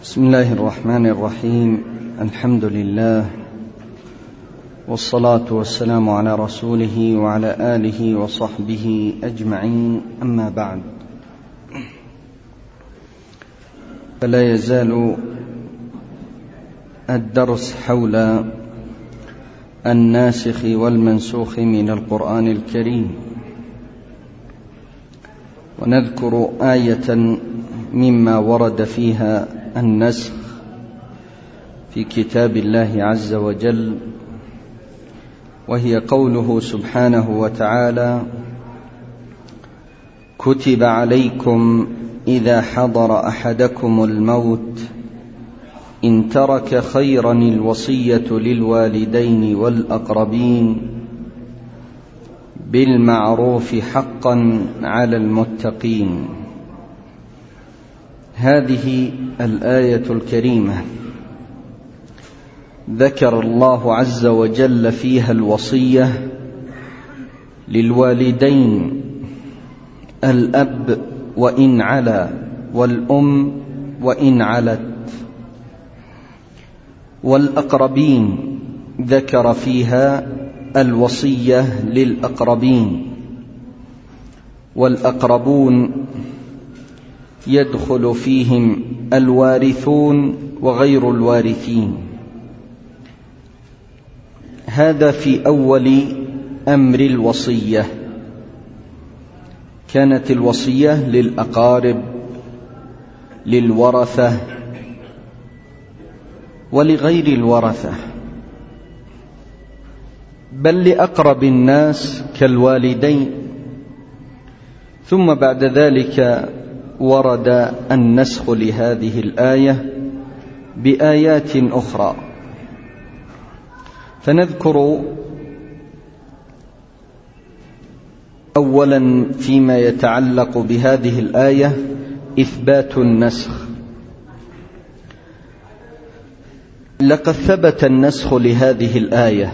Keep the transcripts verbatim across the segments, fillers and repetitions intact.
بسم الله الرحمن الرحيم. الحمد لله والصلاة والسلام على رسوله وعلى آله وصحبه أجمعين، أما بعد، فلا يزال الدرس حول الناسخ والمنسوخ من القرآن الكريم، ونذكر آية مما ورد فيها النسخ في كتاب الله عز وجل، وهي قوله سبحانه وتعالى: كتب عليكم إذا حضر أحدكم الموت إن ترك خيرا الوصية للوالدين والأقربين بالمعروف حقا على المتقين. هذه الآية الكريمة ذكر الله عز وجل فيها الوصية للوالدين، الأب وإن علا والأم وإن علت، والأقربين ذكر فيها الوصية للأقربين، والأقربون يدخل فيهم الوارثون وغير الوارثين. هذا في أول أمر الوصية. كانت الوصية للأقارب، للورثة ولغير الورثة، بل لأقرب الناس كالوالدين. ثم بعد ذلك ورد النسخ لهذه الآية بآيات أخرى، فنذكر أولا فيما يتعلق بهذه الآية إثبات النسخ. لقد ثبت النسخ لهذه الآية،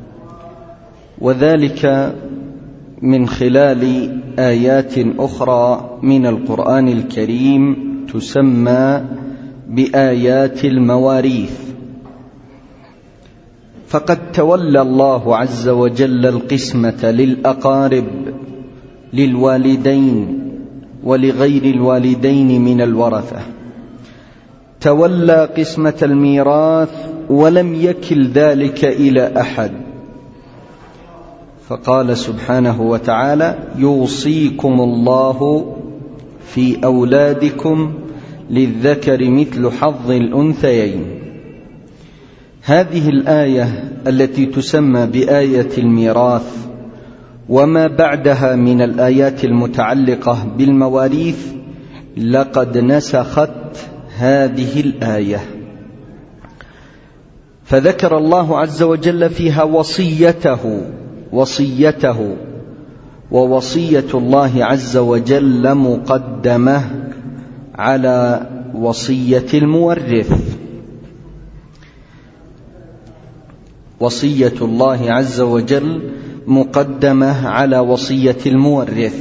وذلك من خلال آيات أخرى من القرآن الكريم تسمى بآيات المواريث. فقد تولى الله عز وجل القسمة للأقارب، للوالدين ولغير الوالدين من الورثة، تولى قسمة الميراث ولم يكل ذلك إلى أحد، فقال سبحانه وتعالى: يوصيكم الله في أولادكم للذكر مثل حظ الأنثيين. هذه الآية التي تسمى بآية الميراث وما بعدها من الآيات المتعلقة بالمواريث لقد نسخت هذه الآية، فذكر الله عز وجل فيها وصيته وصيته ووصية الله عز وجل مقدمة على وصية المورث. وصية الله عز وجل مقدمة على وصية المورث.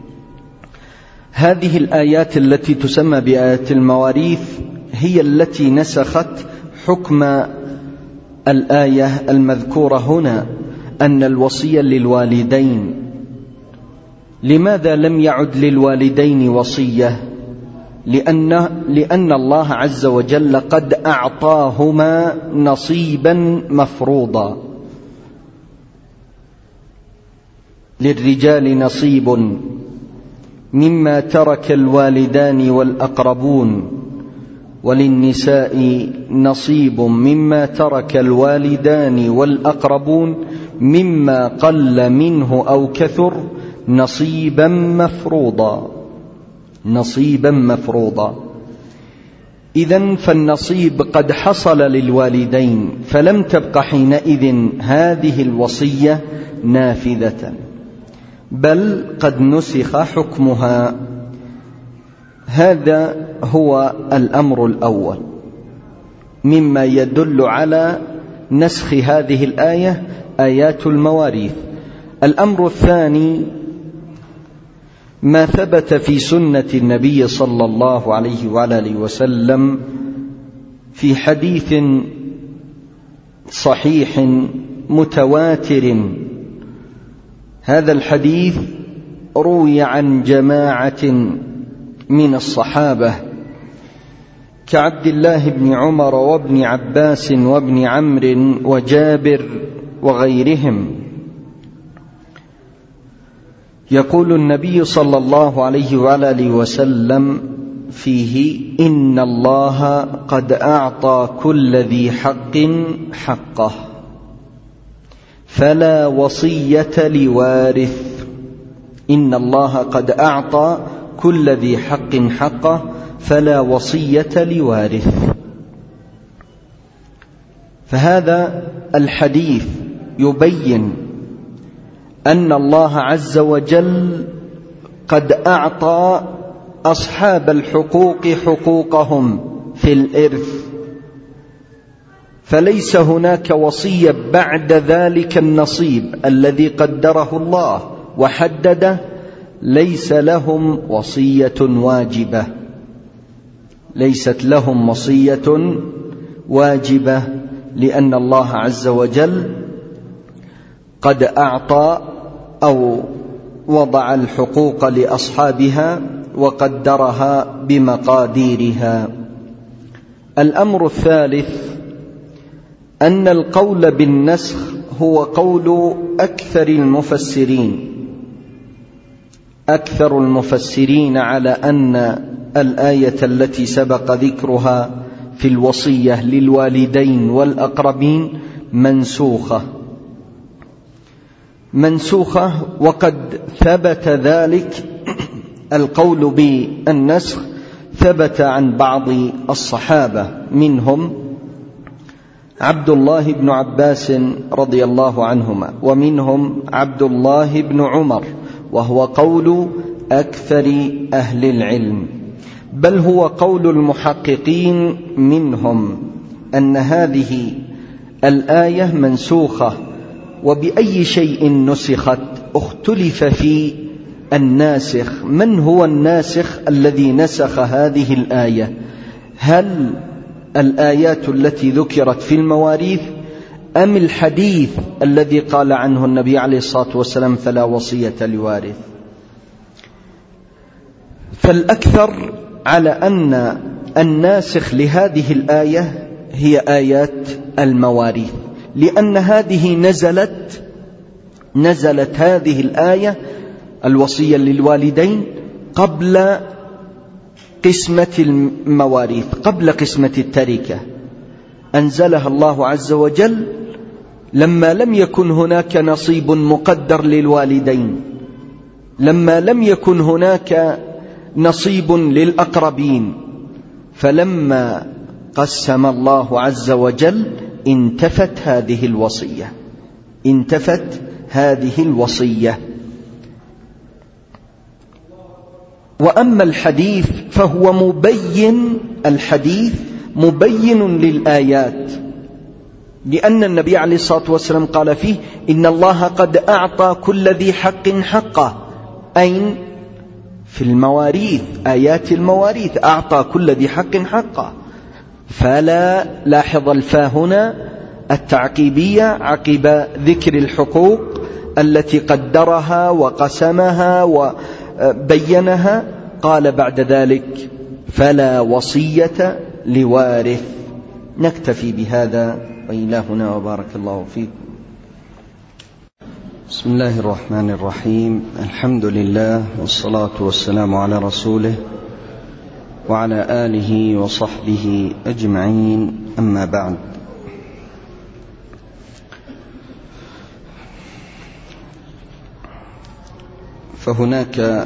هذه الآيات التي تسمى بآيات المواريث هي التي نسخت حكم الآية المذكورة هنا، أن الوصية للوالدين. لماذا لم يعد للوالدين وصية؟ لأن, لأن الله عز وجل قد أعطاهما نصيبا مفروضا. للرجال نصيب مما ترك الوالدان والأقربون، وللنساء نصيب مما ترك الوالدان والأقربون مما قل منه أو كثر نصيبا مفروضا نصيبا مفروضا. إذن فالنصيب قد حصل للوالدين، فلم تبق حينئذ هذه الوصية نافذة، بل قد نسخ حكمها. هذا هو الأمر الأول مما يدل على نسخ هذه الآية، آيات المواريث. الأمر الثاني ما ثبت في سنة النبي صلى الله عليه وعلى آله وسلم في حديث صحيح متواتر. هذا الحديث روي عن جماعة من الصحابة كعبد الله بن عمر وابن عباس وابن عمرو وجابر وغيرهم. يقول النبي صلى الله عليه وآله وسلم فيه: إن الله قد أعطى كل ذي حق حقه فلا وصية لوارث. إن الله قد أعطى كل ذي حق حقه فلا وصية لوارث. فهذا الحديث يبين أن الله عز وجل قد أعطى أصحاب الحقوق حقوقهم في الإرث، فليس هناك وصية بعد ذلك النصيب الذي قدره الله وحدده، ليس لهم وصية واجبة، ليست لهم وصية واجبة، لأن الله عز وجل قد أعطى أو وضع الحقوق لأصحابها وقدرها بمقاديرها. الأمر الثالث أن القول بالنسخ هو قول أكثر المفسرين أكثر المفسرين على أن الآية التي سبق ذكرها في الوصية للوالدين والأقربين منسوخة منسوخة وقد ثبت ذلك القول بالنسخ ثبت عن بعض الصحابة، منهم عبد الله بن عباس رضي الله عنهما، ومنهم عبد الله بن عمر، وهو قول أكثر أهل العلم، بل هو قول المحققين منهم أن هذه الآية منسوخة. وبأي شيء نسخت؟ اختلف في الناسخ. من هو الناسخ الذي نسخ هذه الآية؟ هل الآيات التي ذكرت في المواريث أم الحديث الذي قال عنه النبي عليه الصلاة والسلام فلا وصية لوارث؟ فالأكثر على أن الناسخ لهذه الآية هي آيات المواريث، لأن هذه نزلت نزلت هذه الآية الوصية للوالدين قبل قسمة المواريث، قبل قسمة التركة، أنزلها الله عز وجل لما لم يكن هناك نصيب مقدر للوالدين، لما لم يكن هناك نصيب للأقربين، فلما قسم الله عز وجل انتفت هذه الوصية انتفت هذه الوصية. وأما الحديث فهو مبين، الحديث مبين للآيات، لأن النبي عليه الصلاة والسلام قال فيه: إن الله قد أعطى كل ذي حق حقه. أين؟ في المواريث، آيات المواريث، أعطى كل ذي حق حقه. فلا لاحظ الفاء هنا التعقيبية عقب ذكر الحقوق التي قدرها وقسمها وبينها، قال بعد ذلك فلا وصية لوارث. نكتفي بهذا وإلهنا وبارك الله فيكم. بسم الله الرحمن الرحيم. الحمد لله والصلاة والسلام على رسوله وعلى آله وصحبه أجمعين، أما بعد. فهناك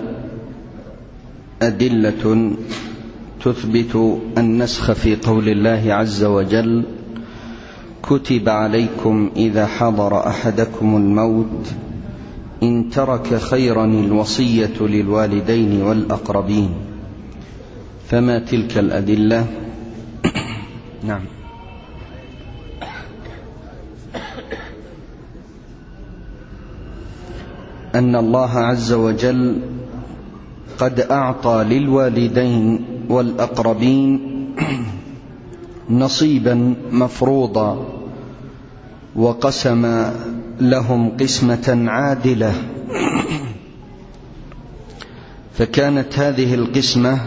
أدلة تثبت النسخ في قول الله عز وجل: كتب عليكم إذا حضر أحدكم الموت إن ترك خيرا الوصية للوالدين والأقربين. فما تلك الأدلة؟ نعم. أن الله عز وجل قد أعطى للوالدين والأقربين نصيبا مفروضا وقسم لهم قسمة عادلة، فكانت هذه القسمة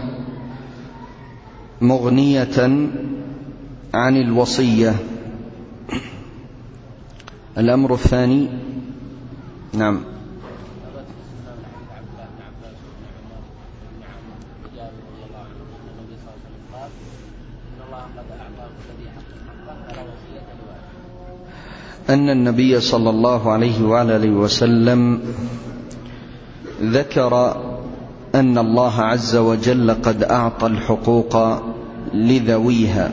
مغنية عن الوصية. الأمر الثاني، نعم، أن النبي صلى الله عليه وآله وسلم ذكر أن الله عز وجل قد أعطى الحقوق لذويها،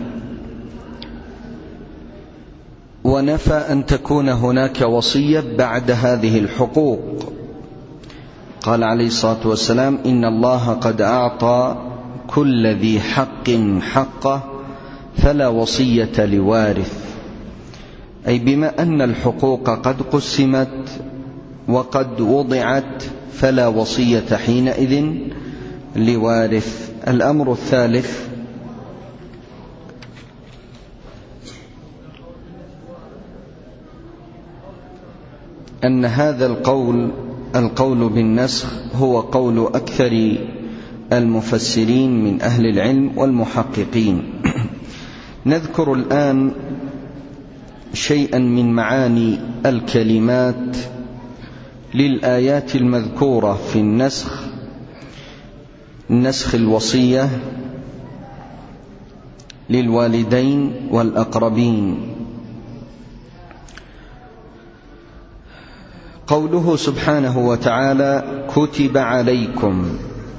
ونفى أن تكون هناك وصية بعد هذه الحقوق. قال عليه الصلاة والسلام: إن الله قد أعطى كل ذي حق حقه فلا وصية لوارث، أي بما أن الحقوق قد قسمت وقد وضعت فلا وصية حينئذ لوارث. الأمر الثالث، أن هذا القول القول بالنسخ هو قول أكثر المفسرين من أهل العلم والمحققين. نذكر الآن شيئا من معاني الكلمات للآيات المذكورة في النسخ، نسخ الوصية للوالدين والأقربين. قوله سبحانه وتعالى: كتب عليكم،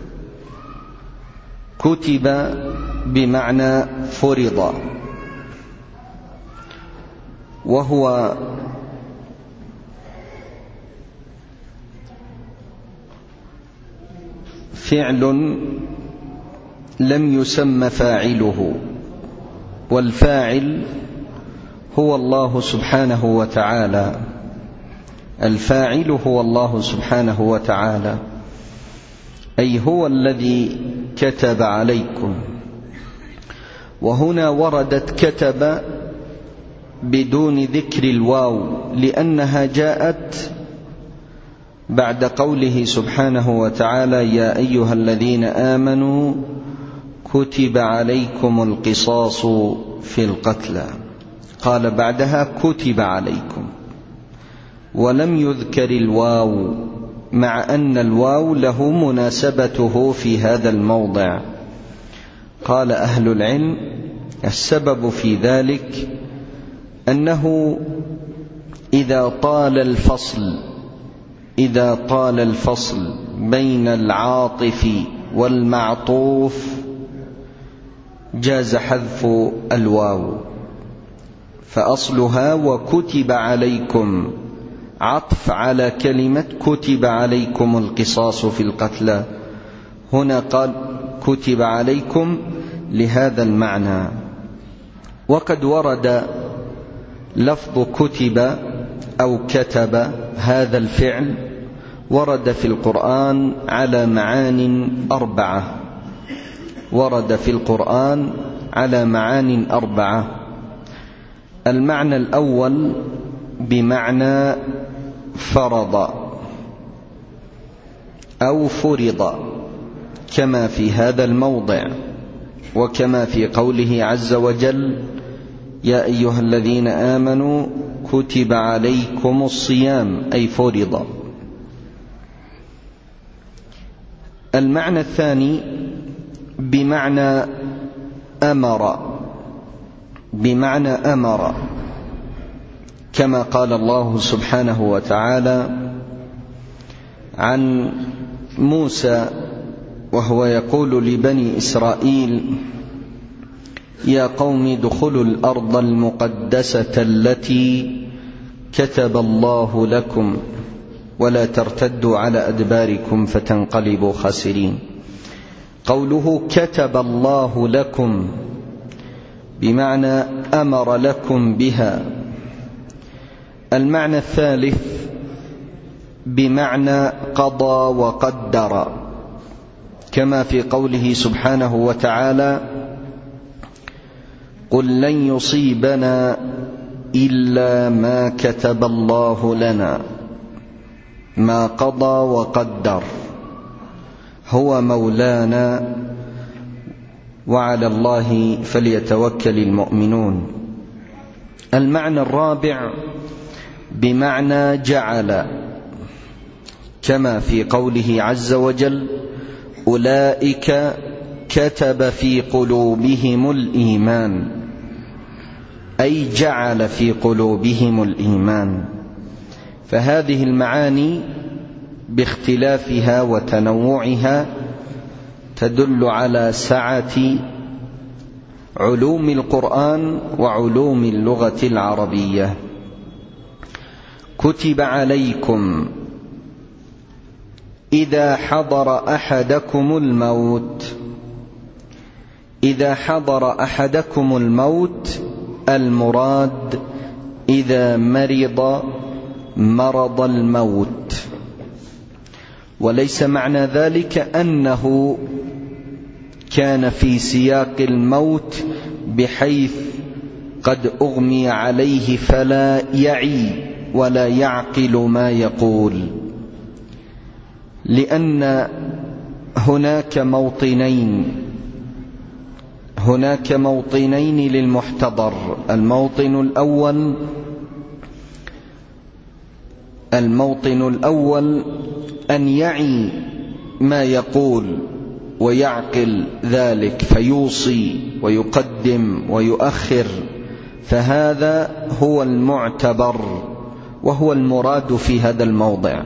كتب بمعنى فرض، وهو فعل لم يسم فاعله، والفاعل هو الله سبحانه وتعالى، الفاعل هو الله سبحانه وتعالى، أي هو الذي كتب عليكم. وهنا وردت كتب بدون ذكر الواو، لأنها جاءت بعد قوله سبحانه وتعالى: يا أيها الذين آمنوا كتب عليكم القصاص في القتلى، قال بعدها كتب عليكم، ولم يذكر الواو، مع أن الواو له مناسبته في هذا الموضع. قال أهل العلم: السبب في ذلك أنه إذا طال الفصل إذا طال الفصل بين العاطف والمعطوف جاز حذف الواو، فأصلها وكتب عليكم عطف على كلمة كتب عليكم القصاص في القتلى. هنا قال كتب عليكم لهذا المعنى. وقد ورد لفظ كتب أو كتب، هذا الفعل ورد في القرآن على معان أربعة ورد في القرآن على معان أربعة. المعنى الأول بمعنى فرض أو فرض، كما في هذا الموضع، وكما في قوله عز وجل: يا أيها الذين آمنوا كتب عليكم الصيام، أي فرض. المعنى الثاني بمعنى أمر بمعنى أمر كما قال الله سبحانه وتعالى عن موسى وهو يقول لبني إسرائيل: يا قوم ادخلوا الأرض المقدسة التي كتب الله لكم ولا ترتدوا على أدباركم فتنقلبوا خاسرين. قوله كتب الله لكم بمعنى أمر لكم بها. المعنى الثالث بمعنى قضى وقدر، كما في قوله سبحانه وتعالى: قل لن يصيبنا إلا ما كتب الله لنا ما قضى وقدر هو مولانا وعلى الله فليتوكل المؤمنون. المعنى الرابع بمعنى جعل، كما في قوله عز وجل أولئك كتب في قلوبهم الإيمان، أي جعل في قلوبهم الإيمان. فهذه المعاني باختلافها وتنوعها تدل على سعة علوم القرآن وعلوم اللغة العربية. كتب عليكم إذا حضر أحدكم الموت. إذا حضر أحدكم الموت المراد إذا مرض مرض الموت، وليس معنى ذلك أنه كان في سياق الموت بحيث قد أغمي عليه فلا يعي ولا يعقل ما يقول، لأن هناك موطنين هناك موطنين للمحتضر. الموطن الأول الموطن الأول أن يعي ما يقول ويعقل ذلك فيوصي ويقدم ويؤخر، فهذا هو المعتبر وهو المراد في هذا الموضع،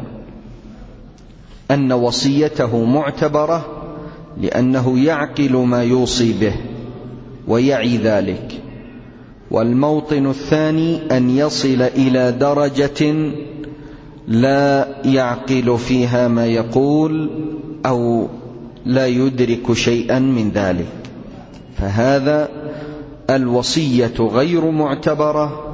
أن وصيته معتبرة لأنه يعقل ما يوصي به ويعي ذلك. والموطن الثاني أن يصل إلى درجة لا يعقل فيها ما يقول أو لا يدرك شيئا من ذلك، فهذا الوصية غير معتبرة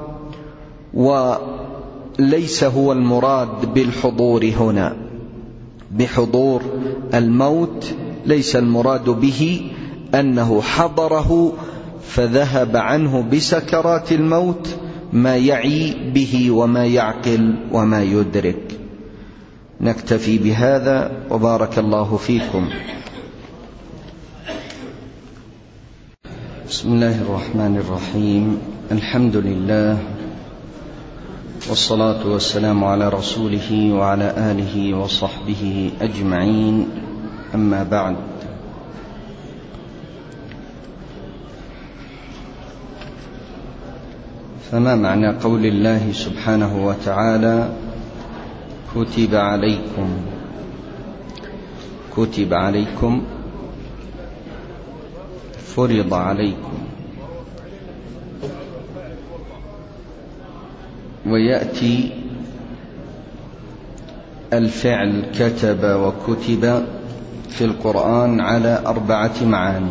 وليس هو المراد بالحضور هنا. بحضور الموت ليس المراد به أنه حضره فذهب عنه بسكرات الموت ما يعي به وما يعقل وما يدرك. نكتفي بهذا وبارك الله فيكم. بسم الله الرحمن الرحيم. الحمد لله والصلاة والسلام على رسوله وعلى آله وصحبه أجمعين، أما بعد. فما معنى قول الله سبحانه وتعالى كتب عليكم؟ كتب عليكم فرض عليكم، ويأتي الفعل كتب وكتب في القرآن على أربعة معاني.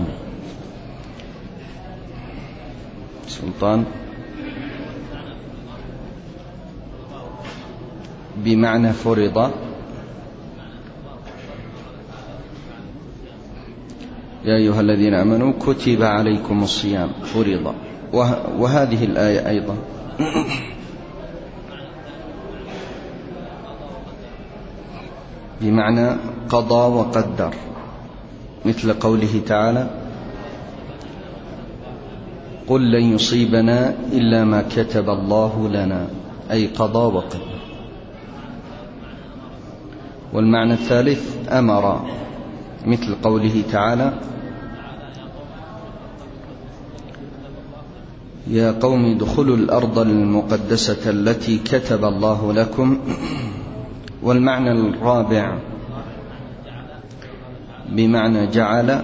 سلطان بمعنى فرض، يا أيها الذين آمنوا كتب عليكم الصيام فرض، وهذه الآية أيضا بمعنى قضى وقدر، مثل قوله تعالى قل لن يصيبنا إلا ما كتب الله لنا، أي قضى وقدر. والمعنى الثالث أمر، مثل قوله تعالى يا قوم ادخلوا الأرض المقدسة التي كتب الله لكم. والمعنى الرابع بمعنى جعل،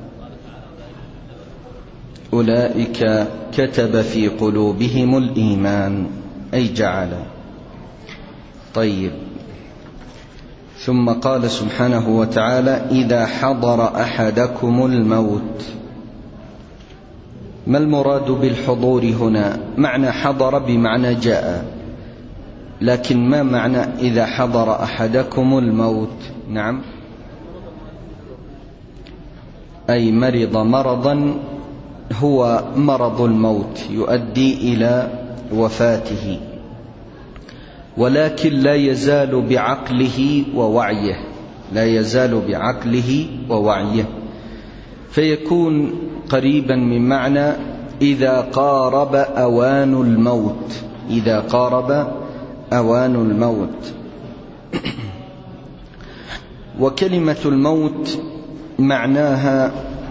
أولئك كتب في قلوبهم الإيمان، أي جعل. طيب، ثم قال سبحانه وتعالى إذا حضر أحدكم الموت. ما المراد بالحضور هنا؟ معنى حضر بمعنى جاء، لكن ما معنى إذا حضر أحدكم الموت؟ نعم، أي مرض مرضا هو مرض الموت يؤدي إلى وفاته، ولكن لا يزال بعقله ووعيه لا يزال بعقله ووعيه فيكون قريبا من معنى إذا قارب أوان الموت إذا قارب أوان الموت. وكلمة الموت معناها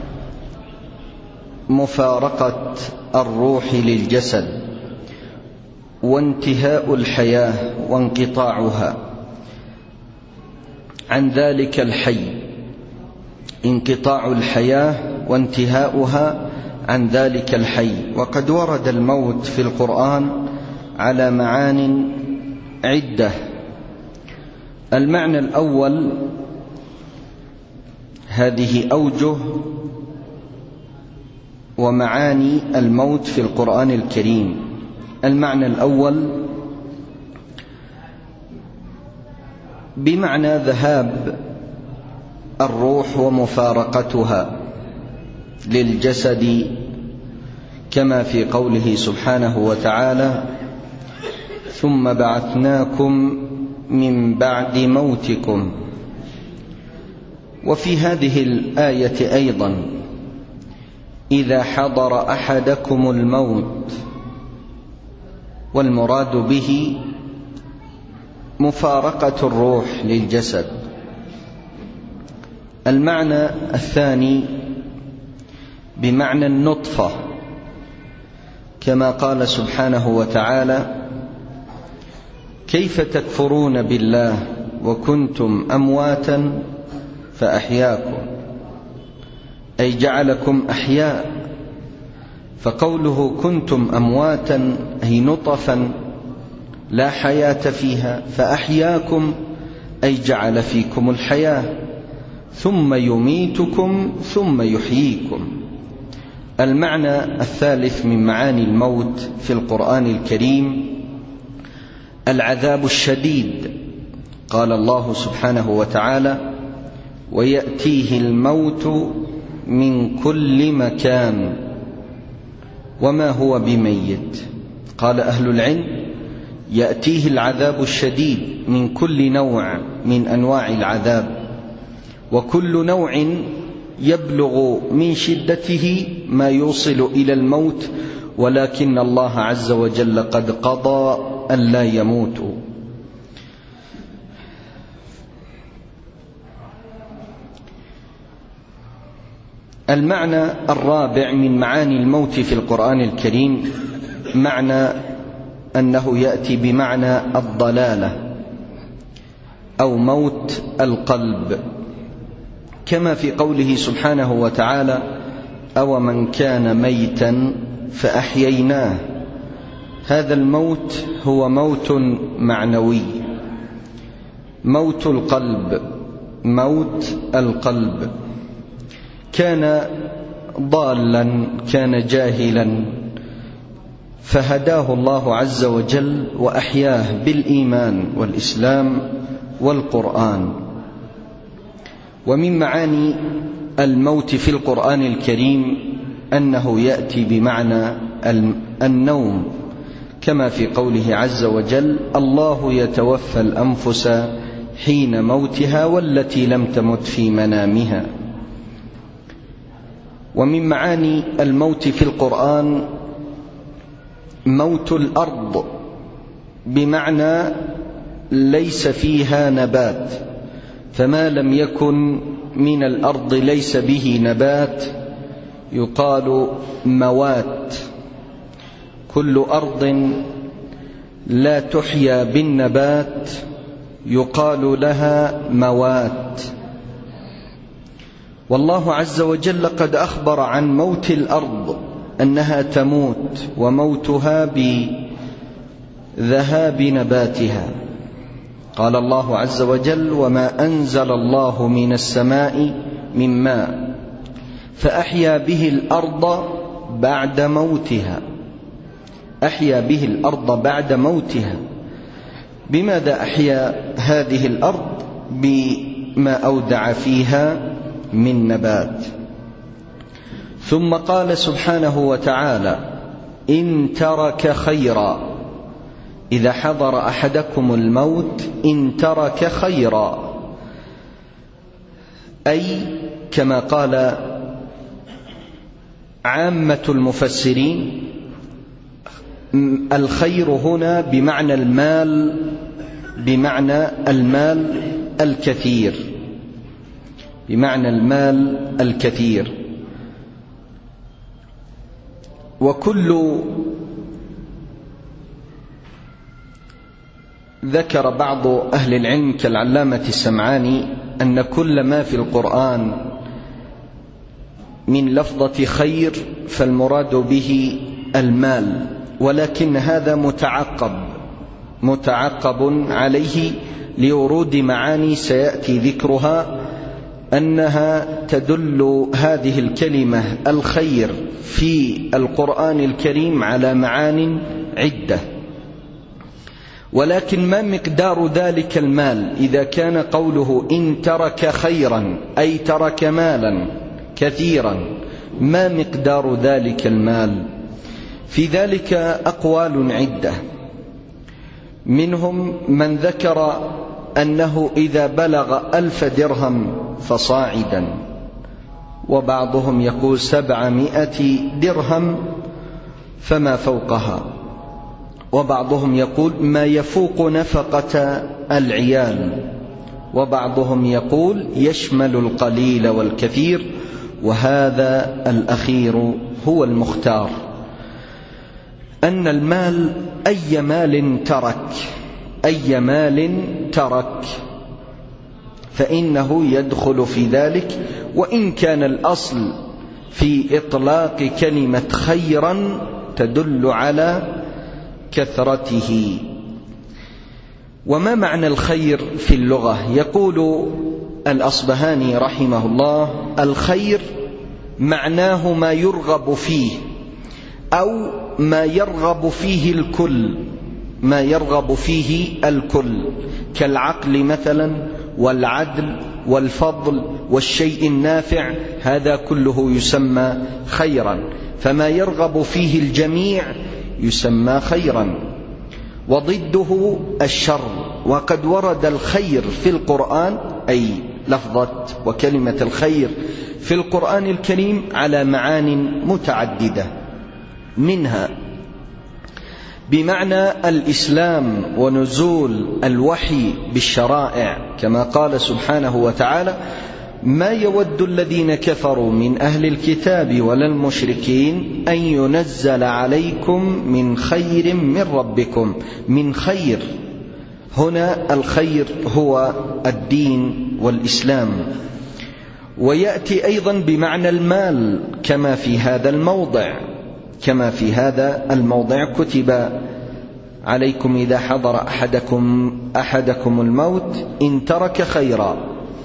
مفارقة الروح للجسد وانتهاء الحياة وانقطاعها عن ذلك الحي، انقطاع الحياة وانتهاؤها عن ذلك الحي. وقد ورد الموت في القرآن على معان عدة. المعنى الأول، هذه أوجه ومعاني الموت في القرآن الكريم. المعنى الأول بمعنى ذهاب الروح ومفارقتها للجسد، كما في قوله سبحانه وتعالى: ثم بعثناكم من بعد موتكم. وفي هذه الآية أيضا: إذا حضر أحدكم الموت، والمراد به مفارقة الروح للجسد. المعنى الثاني بمعنى النطفة، كما قال سبحانه وتعالى: كيف تكفرون بالله وكنتم أمواتا فأحياكم، أي جعلكم أحياء. فقوله كنتم أمواتا أي نطفا لا حياة فيها، فأحياكم أي جعل فيكم الحياة، ثم يميتكم ثم يحييكم. المعنى الثالث من معاني الموت في القرآن الكريم العذاب الشديد. قال الله سبحانه وتعالى: ويأتيه الموت من كل مكان وما هو بميت. قال أهل العلم: يأتيه العذاب الشديد من كل نوع من أنواع العذاب، وكل نوع يبلغ من شدته ما يوصل إلى الموت، ولكن الله عز وجل قد قضى أن لا يموتوا. المعنى الرابع من معاني الموت في القرآن الكريم معنى أنه يأتي بمعنى الضلالة أو موت القلب، كما في قوله سبحانه وتعالى: أومن كان ميتا فأحييناه. هذا الموت هو موت معنوي، موت القلب موت القلب. كان ضالا، كان جاهلا، فهداه الله عز وجل وأحياه بالإيمان والإسلام والقرآن. ومن معاني الموت في القرآن الكريم أنه يأتي بمعنى النوم، كما في قوله عز وجل: الله يتوفى الأنفس حين موتها والتي لم تمت في منامها. ومن معاني الموت في القرآن موت الأرض، بمعنى ليس فيها نبات، فما لم يكن من الأرض ليس به نبات يقال موات. كل أرض لا تحيا بالنبات يقال لها موات. والله عز وجل قد أخبر عن موت الأرض أنها تموت، وموتها بذهاب نباتها. قال الله عز وجل: وما أنزل الله من السماء من ماء فأحيا به الأرض بعد موتها. أحيا به الأرض بعد موتها. بماذا أحيا هذه الأرض؟ بما أودع فيها من نبات. ثم قال سبحانه وتعالى: إن ترك خيرا، إذا حضر أحدكم الموت إن ترك خيرا، أي كما قال عامة المفسرين الخير هنا بمعنى المال، بمعنى المال الكثير، بمعنى المال الكثير. وكل ذكر بعض أهل العلم كالعلامة السمعاني أن كل ما في القرآن من لفظة خير فالمراد به المال، ولكن هذا متعقب متعقب عليه لورود معاني سيأتي ذكرها، أنها تدل هذه الكلمة الخير في القرآن الكريم على معان عدة. ولكن ما مقدار ذلك المال إذا كان قوله إن ترك خيرا أي ترك مالا كثيرا، ما مقدار ذلك المال؟ في ذلك أقوال عدة، منهم من ذكر أنه إذا بلغ ألف درهم فصاعدا، وبعضهم يقول سبعمائة درهم فما فوقها، وبعضهم يقول ما يفوق نفقة العيال، وبعضهم يقول يشمل القليل والكثير، وهذا الأخير هو المختار، أن المال أي مال ترك أي مال ترك فإنه يدخل في ذلك، وإن كان الأصل في إطلاق كلمة خيرا تدل على كثرته. وما معنى الخير في اللغة؟ يقول الأصبهاني رحمه الله: الخير معناه ما يرغب فيه أو ما يرغب فيه الكل، ما يرغب فيه الكل كالعقل مثلا والعدل والفضل والشيء النافع، هذا كله يسمى خيرا، فما يرغب فيه الجميع يسمى خيرا. وضده الشر، وقد ورد الخير في القرآن أي لفظة وكلمة الخير في القرآن الكريم على معان متعددة، منها بمعنى الإسلام ونزول الوحي بالشرائع، كما قال سبحانه وتعالى: ما يود الذين كفروا من أهل الكتاب ولا المشركين أن ينزل عليكم من خير من ربكم. من خير هنا الخير هو الدين والإسلام. ويأتي أيضا بمعنى المال كما في هذا الموضع كما في هذا الموضع كتب عليكم إذا حضر أحدكم أحدكم الموت إن ترك خيرا.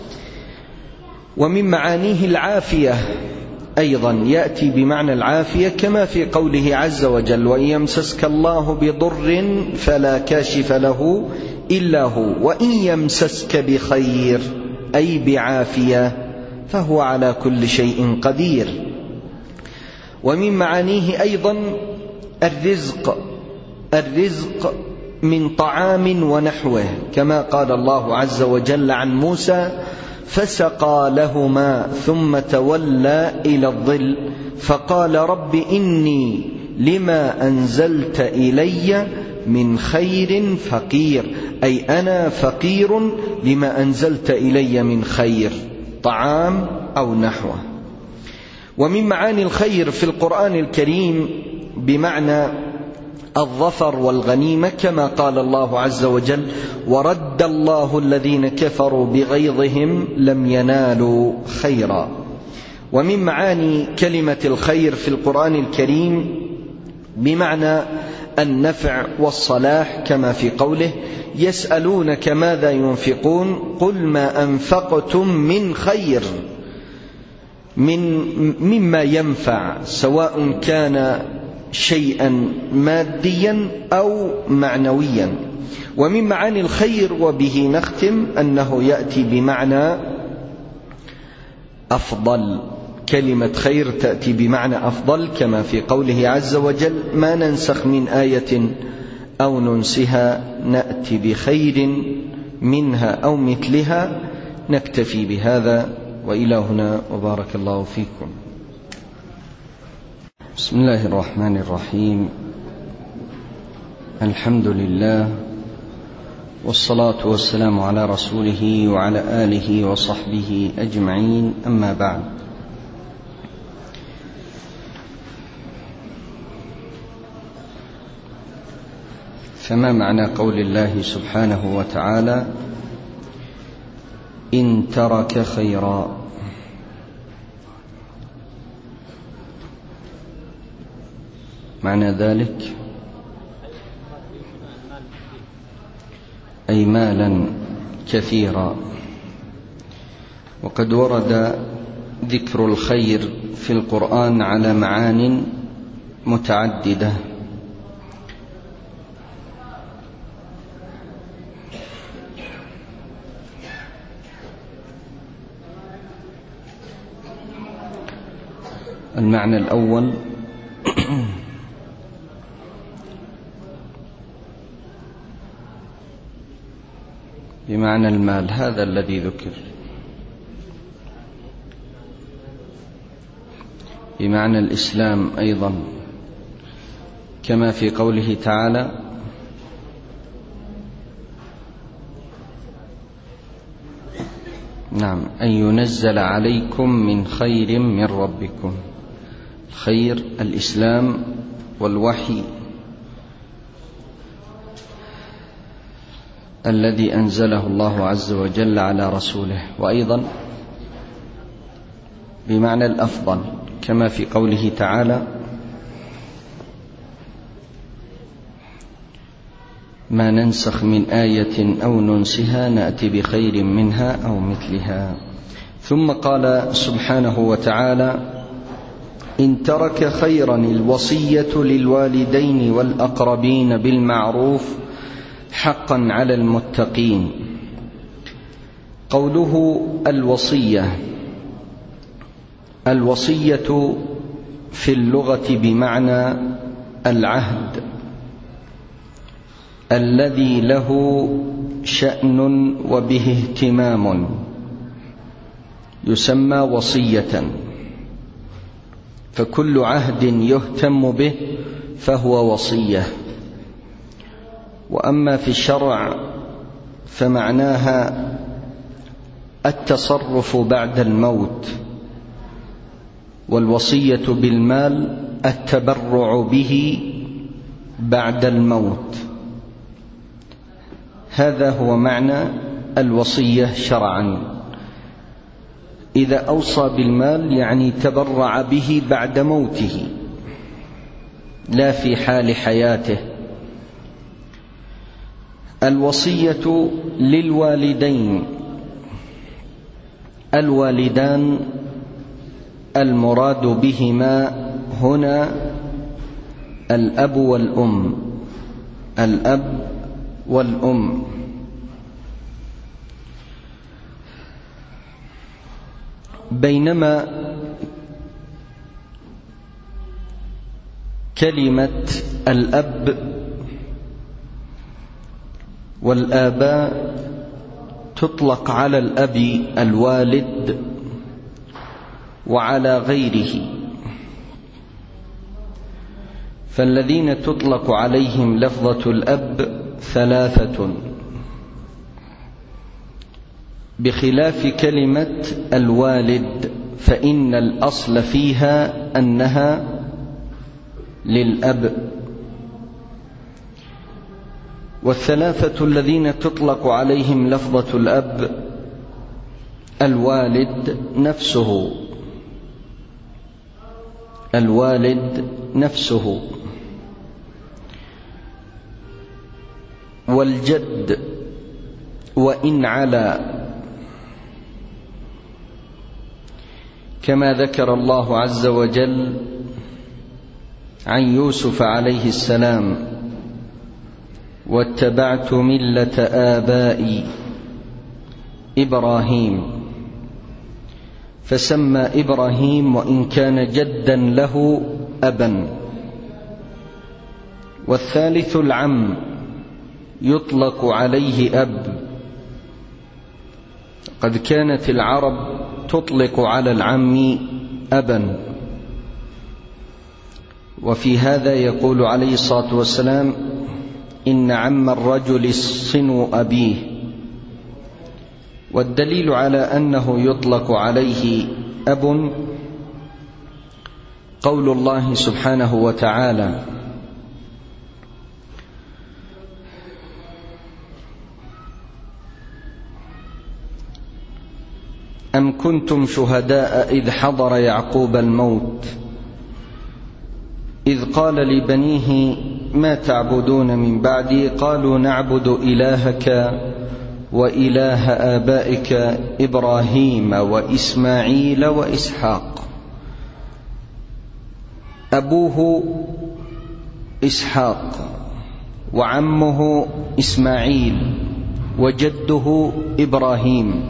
ومن معانيه العافية أيضا، يأتي بمعنى العافية كما في قوله عز وجل: وإن يمسسك الله بضر فلا كاشف له إلا هو وإن يمسسك بخير أي بعافية فهو على كل شيء قدير. ومن معانيه أيضا الرزق الرزق من طعام ونحوه، كما قال الله عز وجل عن موسى: فسقى لهما ثم تولى إلى الظل فقال رب إني لما أنزلت إلي من خير فقير، أي أنا فقير لما أنزلت إلي من خير، طعام أو نحوه. ومن معاني الخير في القرآن الكريم بمعنى الظفر والغنيمة، كما قال الله عز وجل: ورد الله الذين كفروا بغيظهم لم ينالوا خيرا. ومن معاني كلمة الخير في القرآن الكريم بمعنى النفع والصلاح، كما في قوله: يسألونك ماذا ينفقون قل ما أنفقتم من خير، من مما ينفع، سواء كان شيئا ماديا أو معنويا. ومن معاني الخير وبه نختم أنه يأتي بمعنى أفضل، كلمة خير تأتي بمعنى أفضل، كما في قوله عز وجل: ما ننسخ من آية أو ننسها نأتي بخير منها أو مثلها. نكتفي بهذا، وإلى هنا، وبارك الله فيكم. بسم الله الرحمن الرحيم. الحمد لله، والصلاة والسلام على رسوله وعلى آله وصحبه أجمعين، أما بعد. فما معنى قول الله سبحانه وتعالى: إن ترك خيرا؟ معنى ذلك أي مالا كثيرا. وقد ورد ذكر الخير في القرآن على معان متعددة، المعنى الأول بمعنى المال، هذا الذي ذكر، بمعنى الإسلام أيضا، كما في قوله تعالى: نعم أن ينزل عليكم من خير من ربكم. الخير الإسلام والوحي الذي أنزله الله عز وجل على رسوله، وأيضا بمعنى الأفضل، كما في قوله تعالى: ما ننسخ من آية أو ننسها نأتي بخير منها أو مثلها. ثم قال سبحانه وتعالى: إن ترك خيرا الوصية للوالدين والأقربين بالمعروف حقا على المتقين. قوله الوصية، الوصية في اللغة بمعنى العهد الذي له شأن وبه اهتمام، يسمى وصية. فكل عهد يهتم به فهو وصية. وأما في الشرع فمعناها التصرف بعد الموت، والوصية بالمال التبرع به بعد الموت. هذا هو معنى الوصية شرعا. إذا أوصى بالمال يعني تبرع به بعد موته، لا في حال حياته. الوصية للوالدين، الوالدان المراد بهما هنا الأب والأم، الأب والأم. بينما كلمة الأب والآباء تطلق على الأب الوالد وعلى غيره، فالذين تطلق عليهم لفظة الأب ثلاثة، بخلاف كلمة الوالد فإن الأصل فيها أنها للأب. والثلاثة الذين تطلق عليهم لفظة الأب: الوالد نفسه، الوالد نفسه، والجد وإن علا، كما ذكر الله عز وجل عن يوسف عليه السلام: واتبعت ملة آبائي إبراهيم. فسمى إبراهيم وإن كان جدا له أبا. والثالث العم يطلق عليه أب، قد كانت العرب تطلق على العم أبا. وفي هذا يقول عليه الصلاة والسلام: إن عم الرجل صنو أبيه. والدليل على أنه يطلق عليه أب قول الله سبحانه وتعالى: أم كنتم شهداء إذ حضر يعقوب الموت إذ قال لبنيه ما تعبدون من بعدي قالوا نعبد إلهك وإله آبائك إبراهيم وإسماعيل وإسحاق. أبوه إسحاق وعمه إسماعيل وجده إبراهيم،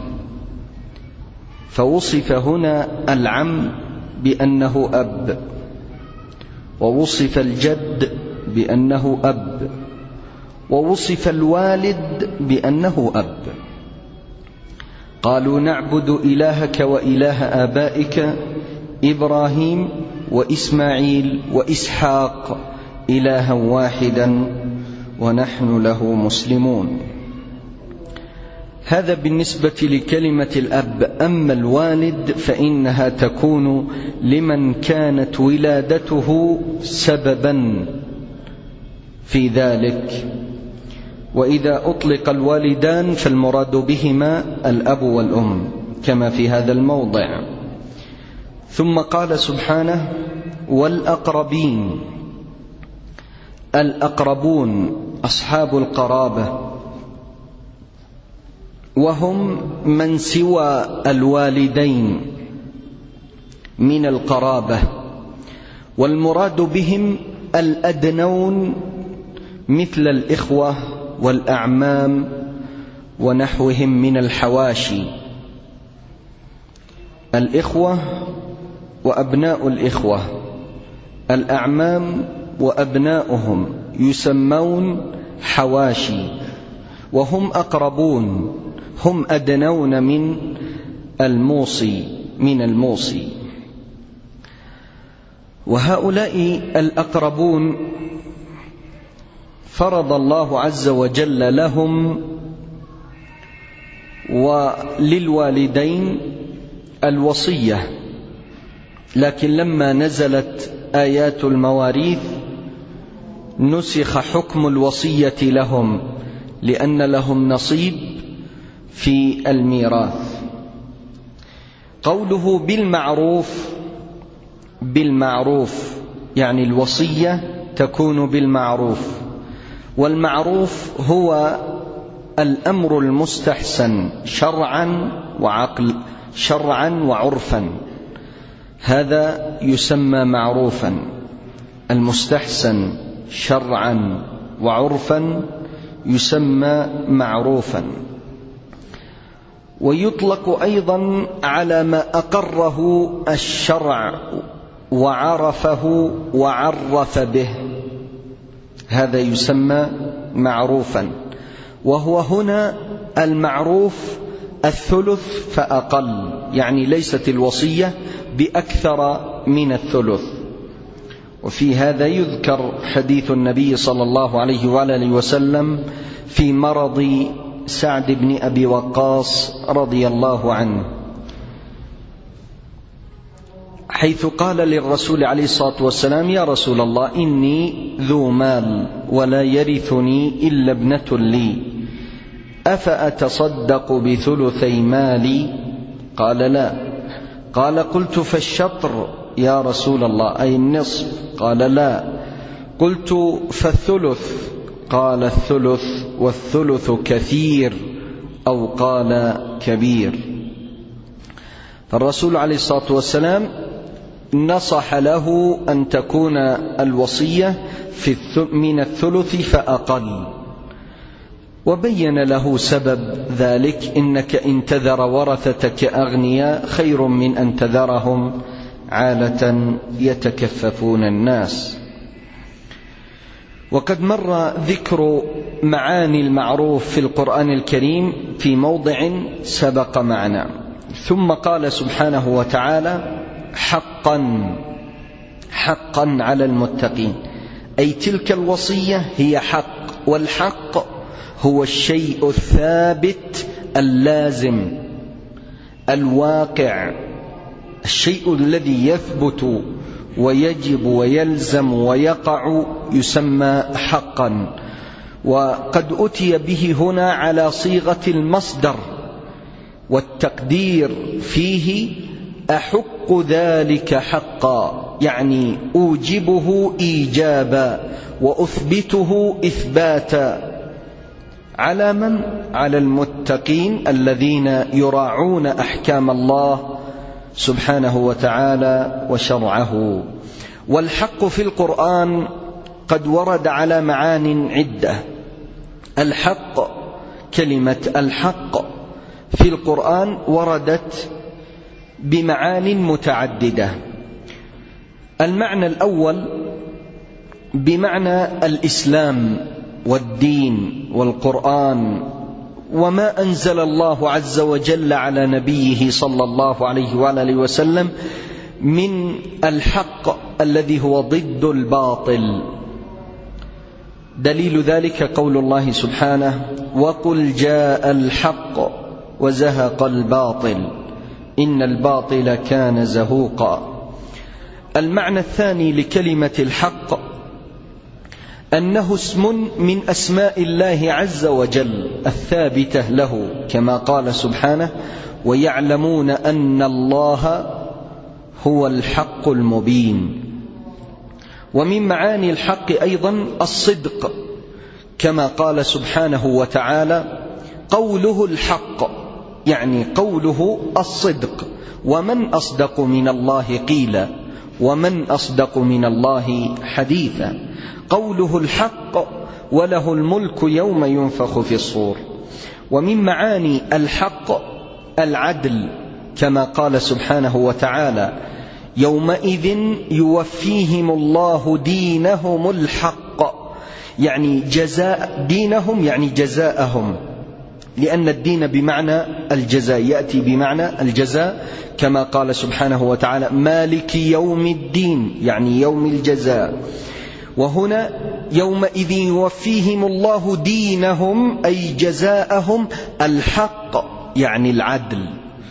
فوصف هنا العم بأنه أب، ووصف الجد بأنه أب، ووصف الوالد بأنه أب. قالوا نعبد إلهك وإله آبائك إبراهيم وإسماعيل وإسحاق إلها واحدا ونحن له مسلمون. هذا بالنسبة لكلمة الأب. أما الوالد فإنها تكون لمن كانت ولادته سببا في ذلك، وإذا أطلق الوالدان فالمراد بهما الأب والأم كما في هذا الموضع. ثم قال سبحانه: والأقربين. الأقربون أصحاب القرابة، وهم من سوى الوالدين من القرابة، والمراد بهم الأدنون مثل الإخوة والأعمام ونحوهم من الحواشي. الإخوة وأبناء الإخوة، الأعمام وأبناؤهم يسمون حواشي، وهم أقربون، هم أدنون من الموصي من الموصي. وهؤلاء الأقربون فرض الله عز وجل لهم وللوالدين الوصية، لكن لما نزلت آيات المواريث نسخ حكم الوصية لهم لأن لهم نصيب في الميراث. قوله بالمعروف، بالمعروف يعني الوصية تكون بالمعروف، والمعروف هو الأمر المستحسن شرعا وعقل شرعا وعرفا، هذا يسمى معروفا. المستحسن شرعا وعرفا يسمى معروفا. ويطلق أيضا على ما أقره الشرع وعرفه وعرف به، هذا يسمى معروفا. وهو هنا المعروف الثلث فأقل، يعني ليست الوصية بأكثر من الثلث. وفي هذا يذكر حديث النبي صلى الله عليه وآله وسلم في مرض سعد بن أبي وقاص رضي الله عنه، حيث قال للرسول عليه الصلاة والسلام: يا رسول الله، إني ذو مال ولا يرثني إلا ابنة لي، أفأتصدق بثلثي مالي؟ قال: لا. قال: قلت فالشطر يا رسول الله، أي النصف؟ قال: لا. قلت فالثلث؟ قال: الثلث، والثلث كثير، أو قال كبير. فالرسول عليه الصلاة والسلام نصح له أن تكون الوصية في من الثلث فأقل. وبين له سبب ذلك: إنك إن تذر ورثتك أغنياء خير من أن تذرهم عالة يتكففون الناس. وقد مر ذكر معاني المعروف في القرآن الكريم في موضع سبق معنا. ثم قال سبحانه وتعالى: حقا حقا على المتقين، أي تلك الوصية هي حق، والحق هو الشيء الثابت اللازم الواقع، الشيء الذي يثبت ويجب ويلزم ويقع يسمى حقا. وقد أتي به هنا على صيغة المصدر، والتقدير فيه أحق ذلك حقا، يعني أوجبه إيجابا وأثبته إثباتا. على من؟ على المتقين الذين يراعون أحكام الله سبحانه وتعالى وشرعه. والحق في القرآن قد ورد على معان عدة. الحق، كلمة الحق في القرآن وردت بمعان متعددة. المعنى الأول بمعنى الإسلام والدين والقرآن وما أنزل الله عز وجل على نبيه صلى الله عليه وآله وسلم من الحق الذي هو ضد الباطل. دليل ذلك قول الله سبحانه: وقل جاء الحق وزهق الباطل إن الباطل كان زهوقا. المعنى الثاني لكلمة الحق أنه اسم من أسماء الله عز وجل الثابتة له، كما قال سبحانه: ويعلمون أن الله هو الحق المبين. ومن معاني الحق أيضا الصدق، كما قال سبحانه وتعالى: قوله الحق، يعني قوله الصدق. ومن أصدق من الله قيلا ومن أصدق من الله حديثا. قوله الحق وله الملك يوم ينفخ في الصور. ومن معاني الحق العدل، كما قال سبحانه وتعالى: يومئذ يوفيهم الله دينهم الحق، يعني جزاء دينهم يعني جزاءهم، لأن الدين بمعنى الجزاء، يأتي بمعنى الجزاء، كما قال سبحانه وتعالى: مالك يوم الدين، يعني يوم الجزاء. وهنا يومئذ يوفيهم الله دينهم أي جزاءهم الحق، يعني العدل،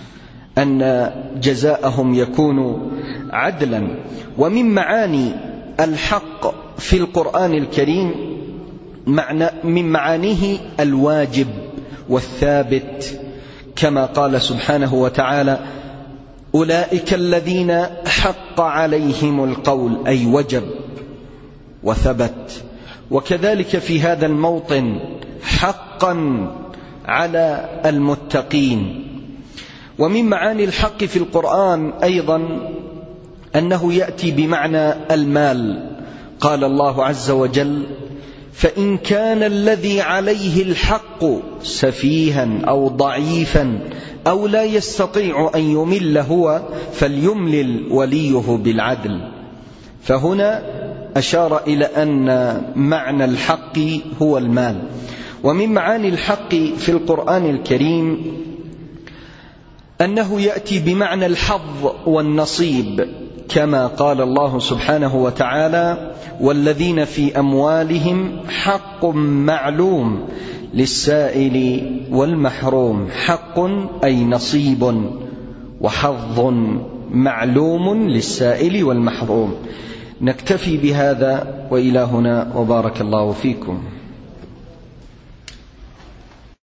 أن جزاءهم يكون عدلا. ومن معاني الحق في القرآن الكريم معنى من معانيه الواجب والثابت، كما قال سبحانه وتعالى: أولئك الذين حق عليهم القول، أي وجب وثبت. وكذلك في هذا الموطن: حقا على المتقين. ومن معاني الحق في القرآن أيضا أنه يأتي بمعنى المال. قال الله عز وجل: فإن كان الذي عليه الحق سفيها أو ضعيفا أو لا يستطيع أن يمل هو فليملل وليه بالعدل. فهنا أشار إلى أن معنى الحق هو المال. ومن معاني الحق في القرآن الكريم أنه يأتي بمعنى الحظ والنصيب، كما قال الله سبحانه وتعالى: والذين في أموالهم حق معلوم للسائل والمحروم. حق أي نصيب، وحظ معلوم للسائل والمحروم. نكتفي بهذا وإلى هنا، وبارك الله فيكم.